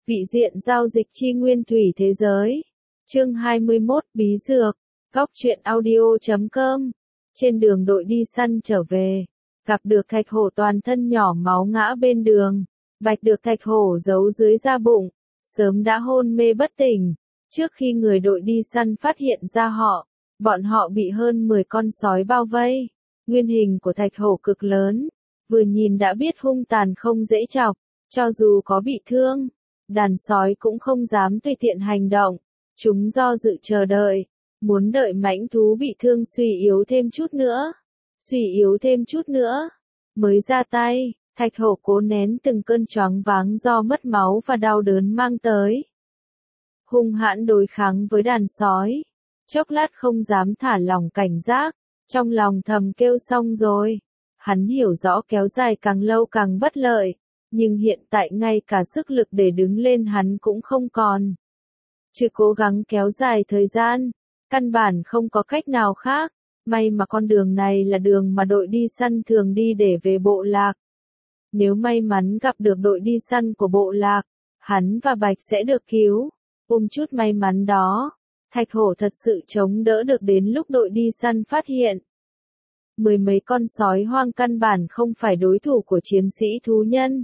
Vị diện giao dịch chi nguyên thủy thế giới. Chương 21 Bí dược. Góc truyện audio.com. Trên đường đội đi săn trở về, gặp được thạch hổ toàn thân nhỏ máu ngã bên đường. Bạch được thạch hổ giấu dưới da bụng, sớm đã hôn mê bất tỉnh. Trước khi người đội đi săn phát hiện ra bọn họ bị hơn 10 con sói bao vây. Nguyên hình của thạch hổ cực lớn, vừa nhìn đã biết hung tàn không dễ chọc. Cho dù có bị thương, đàn sói cũng không dám tùy tiện hành động. Chúng do dự chờ đợi, muốn đợi mãnh thú bị thương suy yếu thêm chút nữa, mới ra tay. Thạch hổ cố nén từng cơn choáng váng do mất máu và đau đớn mang tới. Hung hãn đối kháng với đàn sói, chốc lát không dám thả lỏng cảnh giác, trong lòng thầm kêu xong rồi. Hắn hiểu rõ kéo dài càng lâu càng bất lợi, nhưng hiện tại ngay cả sức lực để đứng lên hắn cũng không còn. Chứ cố gắng kéo dài thời gian, căn bản không có cách nào khác. May mà con đường này là đường mà đội đi săn thường đi để về bộ lạc. Nếu may mắn gặp được đội đi săn của bộ lạc, hắn và Bạch sẽ được cứu. Chút may mắn đó, thạch hổ thật sự chống đỡ được đến lúc đội đi săn phát hiện. Mười mấy con sói hoang căn bản không phải đối thủ của chiến sĩ thú nhân.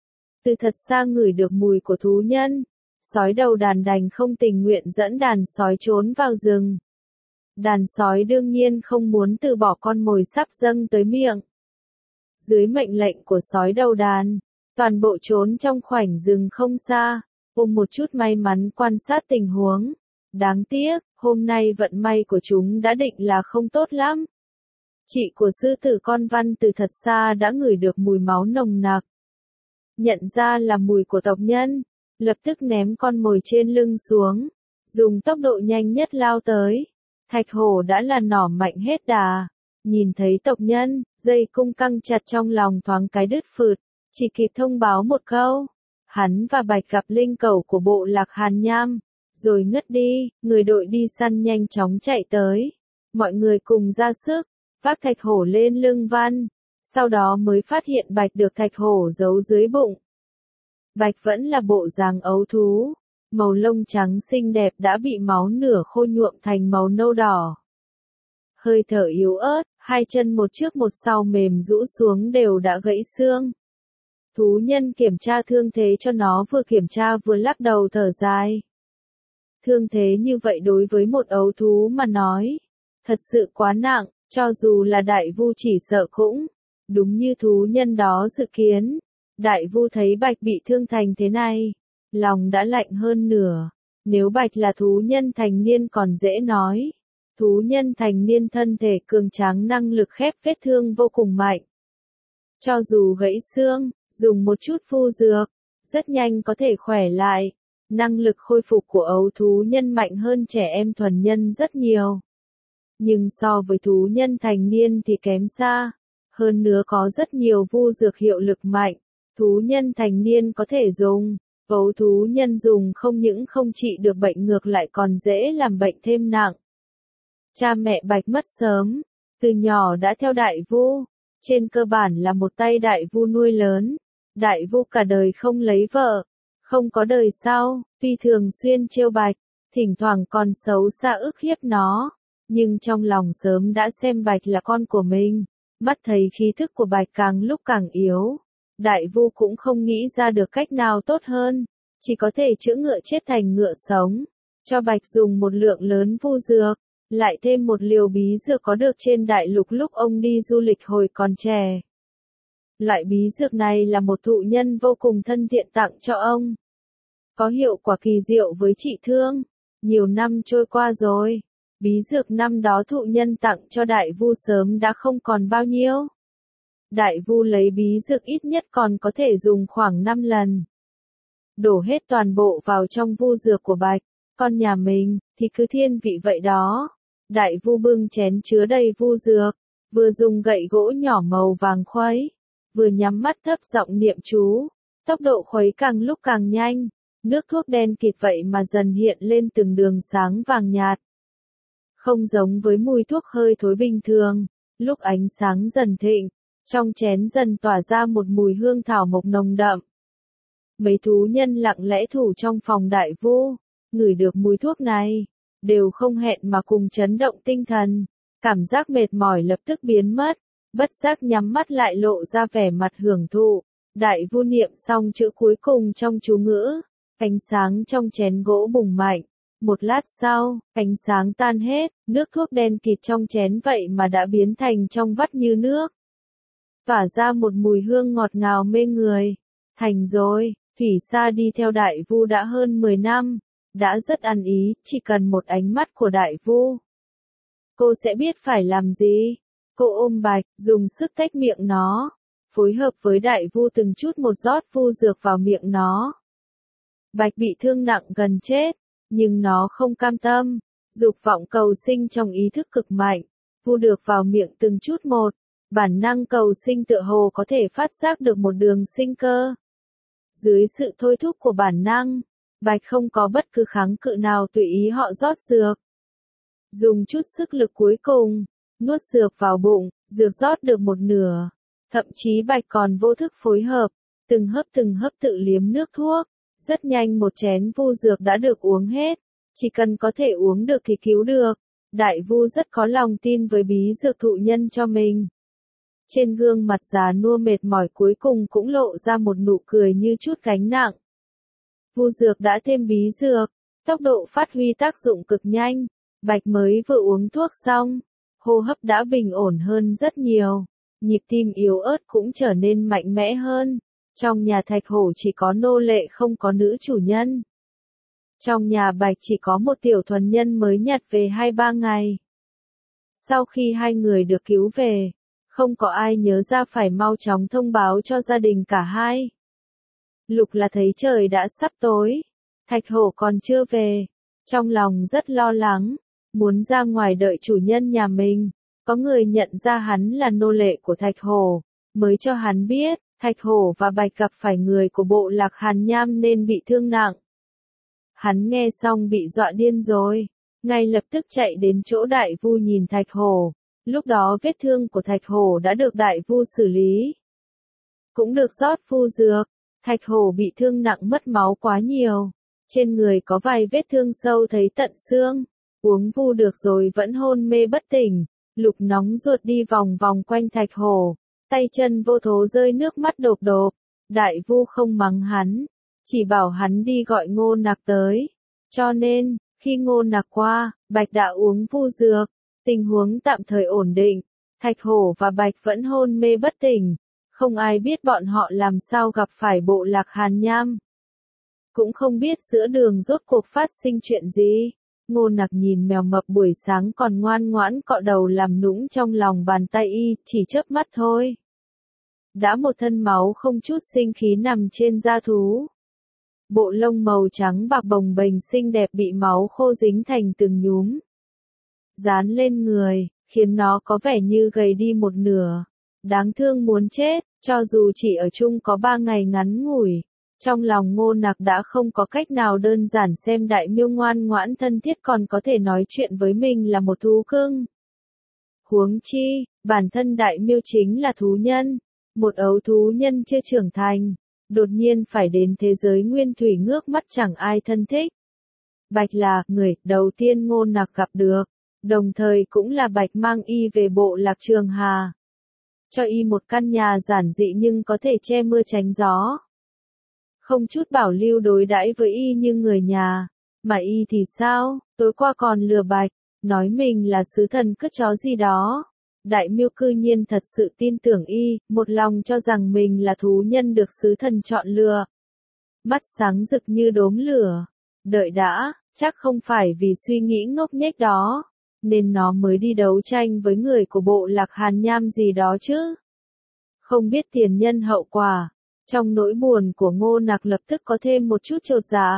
Từ thật xa ngửi được mùi của thú nhân, sói đầu đàn đành không tình nguyện dẫn đàn sói trốn vào rừng. Đàn sói đương nhiên không muốn từ bỏ con mồi sắp dâng tới miệng. Dưới mệnh lệnh của sói đầu đàn, toàn bộ trốn trong khoảnh rừng không xa, một chút may mắn quan sát tình huống. Đáng tiếc, hôm nay vận may của chúng đã định là không tốt lắm. Chị của sư tử con Văn từ thật xa đã ngửi được mùi máu nồng nặc. Nhận ra là mùi của tộc nhân, lập tức ném con mồi trên lưng xuống, dùng tốc độ nhanh nhất lao tới. Thạch hổ đã là nỏ mạnh hết đà, nhìn thấy tộc nhân, dây cung căng chặt trong lòng thoáng cái đứt phượt, chỉ kịp thông báo một câu. Hắn và Bạch gặp linh cẩu của bộ lạc Hàn Nham, rồi ngất đi. Người đội đi săn nhanh chóng chạy tới. Mọi người cùng ra sức, vác thạch hổ lên lưng Văn, sau đó mới phát hiện Bạch được thạch hổ giấu dưới bụng. Bạch vẫn là bộ dáng ấu thú, màu lông trắng xinh đẹp đã bị máu nửa khô nhuộm thành màu nâu đỏ. Hơi thở yếu ớt, hai chân một trước một sau mềm rũ xuống đều đã gãy xương. Thú nhân kiểm tra thương thế cho nó, vừa kiểm tra vừa lắc đầu thở dài. Thương thế như vậy đối với một ấu thú mà nói, thật sự quá nặng, cho dù là đại vu chỉ sợ cũng. Đúng như thú nhân đó dự kiến, đại vu thấy Bạch bị thương thành thế này, lòng đã lạnh hơn nửa. Nếu Bạch là thú nhân thành niên còn dễ nói. Thú nhân thành niên thân thể cường tráng, năng lực khép vết thương vô cùng mạnh. Cho dù gãy xương, dùng một chút phu dược, rất nhanh có thể khỏe lại. Năng lực khôi phục của ấu thú nhân mạnh hơn trẻ em thuần nhân rất nhiều. Nhưng so với thú nhân thành niên thì kém xa. Hơn nữa có rất nhiều vu dược hiệu lực mạnh. Thú nhân thành niên có thể dùng, ấu thú nhân dùng không những không trị được bệnh ngược lại còn dễ làm bệnh thêm nặng. Cha mẹ Bạch mất sớm, từ nhỏ đã theo đại vu, trên cơ bản là một tay đại vu nuôi lớn. Đại vu cả đời không lấy vợ, không có đời sau, tuy thường xuyên trêu Bạch, thỉnh thoảng còn xấu xa ức hiếp nó, nhưng trong lòng sớm đã xem Bạch là con của mình. Mắt thấy khí thức của Bạch càng lúc càng yếu, đại vu cũng không nghĩ ra được cách nào tốt hơn, chỉ có thể chữa ngựa chết thành ngựa sống, cho Bạch dùng một lượng lớn vu dược, lại thêm một liều bí dược có được trên đại lục lúc ông đi du lịch hồi còn trẻ. Loại bí dược này là một thụ nhân vô cùng thân thiện tặng cho ông. Có hiệu quả kỳ diệu với trị thương. Nhiều năm trôi qua rồi, bí dược năm đó thụ nhân tặng cho đại vu sớm đã không còn bao nhiêu. Đại vu lấy bí dược ít nhất còn có thể dùng khoảng 5 lần. Đổ hết toàn bộ vào trong vu dược của Bạch, con nhà mình thì cứ thiên vị vậy đó. Đại vu bưng chén chứa đầy vu dược, vừa dùng gậy gỗ nhỏ màu vàng khuấy, vừa nhắm mắt thấp giọng niệm chú. Tốc độ khuấy càng lúc càng nhanh, nước thuốc đen kịt vậy mà dần hiện lên từng đường sáng vàng nhạt. Không giống với mùi thuốc hơi thối bình thường, lúc ánh sáng dần thịnh, trong chén dần tỏa ra một mùi hương thảo mộc nồng đậm. Mấy thú nhân lặng lẽ thủ trong phòng đại vu, ngửi được mùi thuốc này, đều không hẹn mà cùng chấn động tinh thần, cảm giác mệt mỏi lập tức biến mất, bất giác nhắm mắt lại lộ ra vẻ mặt hưởng thụ. Đại vu niệm xong chữ cuối cùng trong chú ngữ, ánh sáng trong chén gỗ bùng mạnh. Một lát sau, ánh sáng tan hết, nước thuốc đen kịt trong chén vậy mà đã biến thành trong vắt như nước. Tỏa ra một mùi hương ngọt ngào mê người. Thành rồi, Thủy Sa đi theo đại vu đã hơn 10 năm, đã rất ăn ý, chỉ cần một ánh mắt của đại vu. Cô sẽ biết phải làm gì. Cô ôm Bạch, dùng sức tách miệng nó, phối hợp với đại vu từng chút một rót vu dược vào miệng nó. Bạch bị thương nặng gần chết, nhưng nó không cam tâm, dục vọng cầu sinh trong ý thức cực mạnh, vu được vào miệng từng chút một, bản năng cầu sinh tựa hồ có thể phát giác được một đường sinh cơ. Dưới sự thôi thúc của bản năng, Bạch không có bất cứ kháng cự nào tùy ý họ rót dược. Dùng chút sức lực cuối cùng, nuốt dược vào bụng, dược rót được một nửa. Thậm chí Bạch còn vô thức phối hợp, từng hấp tự liếm nước thuốc. Rất nhanh một chén vu dược đã được uống hết. Chỉ cần có thể uống được thì cứu được. Đại vu rất có lòng tin với bí dược thụ nhân cho mình. Trên gương mặt già nua mệt mỏi cuối cùng cũng lộ ra một nụ cười như chút gánh nặng. Vu dược đã thêm bí dược, tốc độ phát huy tác dụng cực nhanh. Bạch mới vừa uống thuốc xong, hô hấp đã bình ổn hơn rất nhiều, nhịp tim yếu ớt cũng trở nên mạnh mẽ hơn. Trong nhà Thạch Hổ chỉ có nô lệ không có nữ chủ nhân. Trong nhà Bạch chỉ có một tiểu thuần nhân mới nhặt về 2-3 ngày. Sau khi hai người được cứu về, không có ai nhớ ra phải mau chóng thông báo cho gia đình cả hai. Lục là thấy trời đã sắp tối, Thạch Hổ còn chưa về, trong lòng rất lo lắng, muốn ra ngoài đợi chủ nhân nhà mình. Có người nhận ra hắn là nô lệ của Thạch Hổ, mới cho hắn biết, Thạch Hổ và Bạch gặp phải người của bộ lạc Hàn Nham nên bị thương nặng. Hắn nghe xong bị dọa điên rồi, ngay lập tức chạy đến chỗ đại vu nhìn Thạch Hổ. Lúc đó vết thương của Thạch Hổ đã được đại vu xử lý, cũng được rót vu dược. Thạch Hổ bị thương nặng mất máu quá nhiều, trên người có vài vết thương sâu thấy tận xương, uống vu được rồi vẫn hôn mê bất tỉnh. Lục nóng ruột đi vòng vòng quanh Thạch Hổ, tay chân vô thố rơi nước mắt đột đột. Đại vu không mắng hắn, chỉ bảo hắn đi gọi Ngô Nặc tới. Cho nên, khi Ngô Nặc qua, Bạch đã uống vu dược, tình huống tạm thời ổn định. Thạch Hổ và Bạch vẫn hôn mê bất tỉnh, không ai biết bọn họ làm sao gặp phải bộ lạc Hàn Nham. Cũng không biết giữa đường rốt cuộc phát sinh chuyện gì. Ngô Nặc nhìn mèo mập buổi sáng còn ngoan ngoãn cọ đầu làm nũng trong lòng bàn tay y, chỉ chớp mắt thôi. Đã một thân máu không chút sinh khí nằm trên da thú. Bộ lông màu trắng bạc bồng bềnh xinh đẹp bị máu khô dính thành từng nhúm. Dán lên người, khiến nó có vẻ như gầy đi một nửa. Đáng thương muốn chết, cho dù chỉ ở chung có 3 ngày ngắn ngủi. Trong lòng Ngô Nặc đã không có cách nào đơn giản xem đại miêu ngoan ngoãn thân thiết còn có thể nói chuyện với mình là một thú cưng. Huống chi, bản thân đại miêu chính là thú nhân, một ấu thú nhân chưa trưởng thành, đột nhiên phải đến thế giới nguyên thủy ngước mắt chẳng ai thân thích. Bạch là người đầu tiên Ngô Nặc gặp được, đồng thời cũng là Bạch mang y về bộ lạc Trường Hà. Cho y một căn nhà giản dị nhưng có thể che mưa tránh gió. Không chút bảo lưu đối đãi với y như người nhà, mà y thì sao, tối qua còn lừa Bạch, nói mình là sứ thần cất chó gì đó. Đại miêu cư nhiên thật sự tin tưởng y, một lòng cho rằng mình là thú nhân được sứ thần chọn lựa. Mắt sáng rực như đốm lửa. Đợi đã, chắc không phải vì suy nghĩ ngốc nghếch đó, nên nó mới đi đấu tranh với người của bộ lạc Hàn Nham gì đó chứ. Không biết tiền nhân hậu quả. Trong nỗi buồn của Ngô Nặc lập tức có thêm một chút chột dạ.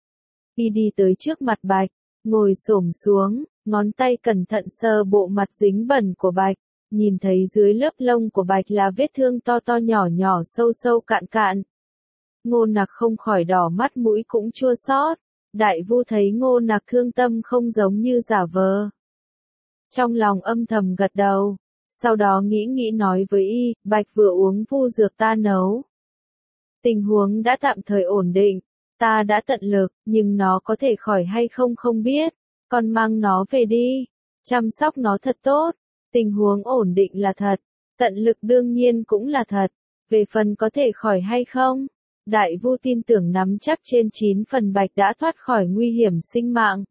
Y đi tới trước mặt Bạch, ngồi xổm xuống, ngón tay cẩn thận sờ bộ mặt dính bẩn của Bạch, nhìn thấy dưới lớp lông của Bạch là vết thương to to nhỏ nhỏ sâu sâu cạn cạn. Ngô Nặc không khỏi đỏ mắt mũi cũng chua xót. Đại vu thấy Ngô Nặc thương tâm không giống như giả vờ. Trong lòng âm thầm gật đầu, sau đó nghĩ nói với y, Bạch vừa uống vu dược ta nấu. Tình huống đã tạm thời ổn định, ta đã tận lực, nhưng nó có thể khỏi hay không không biết, con mang nó về đi, chăm sóc nó thật tốt, tình huống ổn định là thật, tận lực đương nhiên cũng là thật, về phần có thể khỏi hay không, Đại Vu tin tưởng nắm chắc trên 9 phần Bạch đã thoát khỏi nguy hiểm sinh mạng.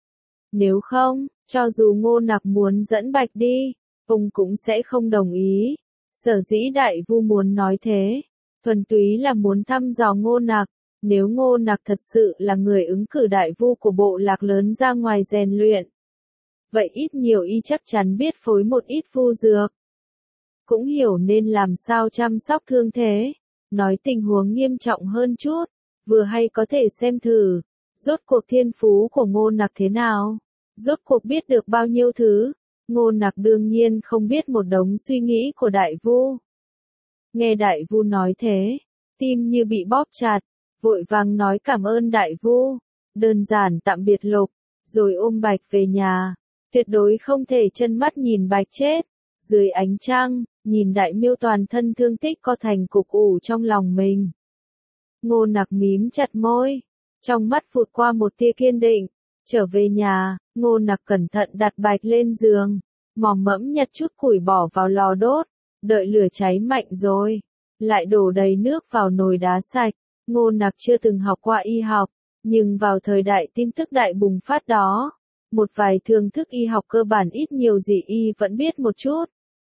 Nếu không, cho dù Ngô Nặc muốn dẫn Bạch đi, ông cũng sẽ không đồng ý. Sở dĩ Đại Vu muốn nói thế, thuần túy là muốn thăm dò Ngô Nặc, nếu Ngô Nặc thật sự là người ứng cử Đại Vu của bộ lạc lớn ra ngoài rèn luyện. Vậy ít nhiều y chắc chắn biết phối một ít vu dược. Cũng hiểu nên làm sao chăm sóc thương thế. Nói tình huống nghiêm trọng hơn chút, vừa hay có thể xem thử, rốt cuộc thiên phú của Ngô Nặc thế nào, rốt cuộc biết được bao nhiêu thứ. Ngô Nặc đương nhiên không biết một đống suy nghĩ của Đại Vu. Nghe Đại Vu nói thế, tim như bị bóp chặt, vội vàng nói cảm ơn Đại Vu, đơn giản tạm biệt Lục, rồi ôm Bạch về nhà, tuyệt đối không thể chân mắt nhìn Bạch chết. Dưới ánh trăng, nhìn Đại Miêu toàn thân thương tích co thành cục ủ trong lòng mình. Ngô Nặc mím chặt môi, trong mắt vụt qua một tia kiên định. Trở về nhà, Ngô Nặc cẩn thận đặt Bạch lên giường, mò mẫm nhặt chút củi bỏ vào lò đốt, đợi lửa cháy mạnh rồi, lại đổ đầy nước vào nồi đá sạch. Ngô Nặc chưa từng học qua y học, nhưng vào thời đại tin tức đại bùng phát đó, một vài thường thức y học cơ bản ít nhiều gì y vẫn biết một chút.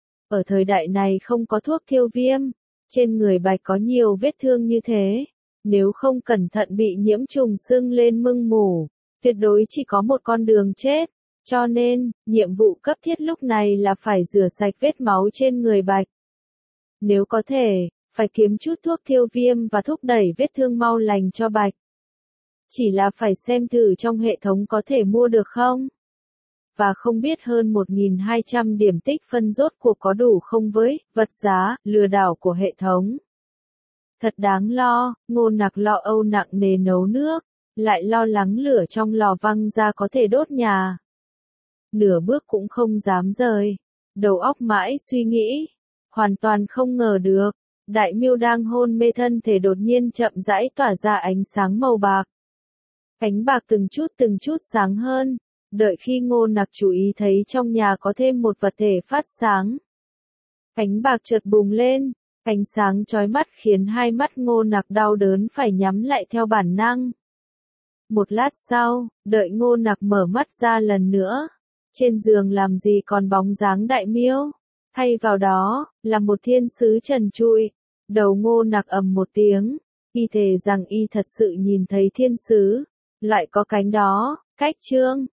Ở thời đại này không có thuốc thiêu viêm, trên người Bạch có nhiều vết thương như thế, nếu không cẩn thận bị nhiễm trùng sưng lên mưng mủ, tuyệt đối chỉ có một con đường chết, cho nên, nhiệm vụ cấp thiết lúc này là phải rửa sạch vết máu trên người Bạch. Nếu có thể, phải kiếm chút thuốc thiêu viêm và thúc đẩy vết thương mau lành cho Bạch. Chỉ là phải xem thử trong hệ thống có thể mua được không? Và không biết hơn 1.200 điểm tích phân rốt cuộc có đủ không với vật giá, lừa đảo của hệ thống. Thật đáng lo, Ngô Nặc lo âu nặng nề nấu nước, lại lo lắng lửa trong lò văng ra có thể đốt nhà. Nửa bước cũng không dám rời, đầu óc mãi suy nghĩ, hoàn toàn không ngờ được, Đại Miêu đang hôn mê thân thể đột nhiên chậm rãi tỏa ra ánh sáng màu bạc. Ánh bạc từng chút sáng hơn. Đợi khi Ngô Nặc chú ý thấy trong nhà có thêm một vật thể phát sáng. Ánh bạc chợt bùng lên, ánh sáng chói mắt khiến hai mắt Ngô Nặc đau đớn phải nhắm lại theo bản năng. Một lát sau, đợi Ngô Nặc mở mắt ra lần nữa, trên giường làm gì còn bóng dáng Đại Miêu, thay vào đó, là một thiên sứ trần trụi. Đầu Ngô Nặc ầm một tiếng, y thề rằng y thật sự nhìn thấy thiên sứ, lại có cánh đó, cách trương.